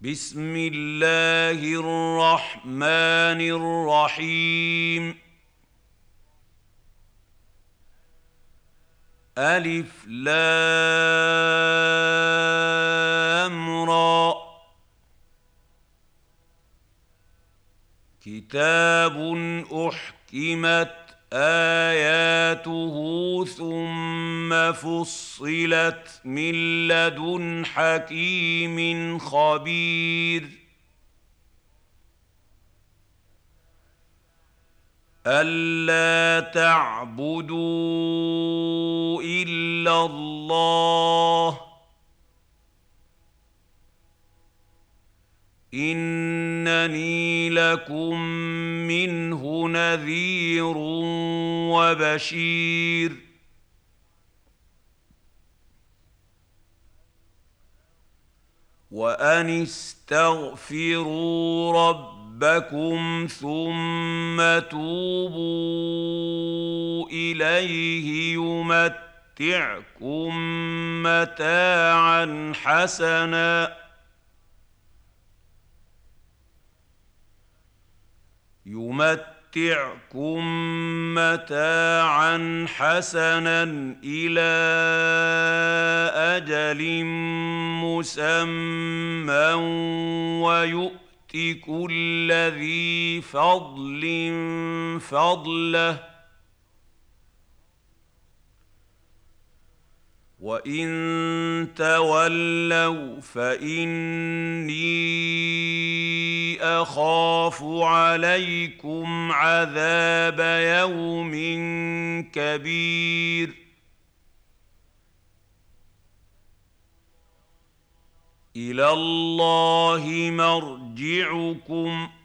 بسم الله الرحمن الرحيم. ألف لام را. كتاب أحكمت آياته ثم فصلت من لدن حكيم خبير. ألا تعبدوا إلا الله إنني لكم منه نذير وبشير. وأن استغفروا ربكم ثم توبوا إليه يمتعكم متاعا حسنا إلى أجل مسمى ويؤت كل ذي فضل فضله. وإن تولوا فإني أخاف عليكم عذاب يوم كبير. إلى الله مرجعكم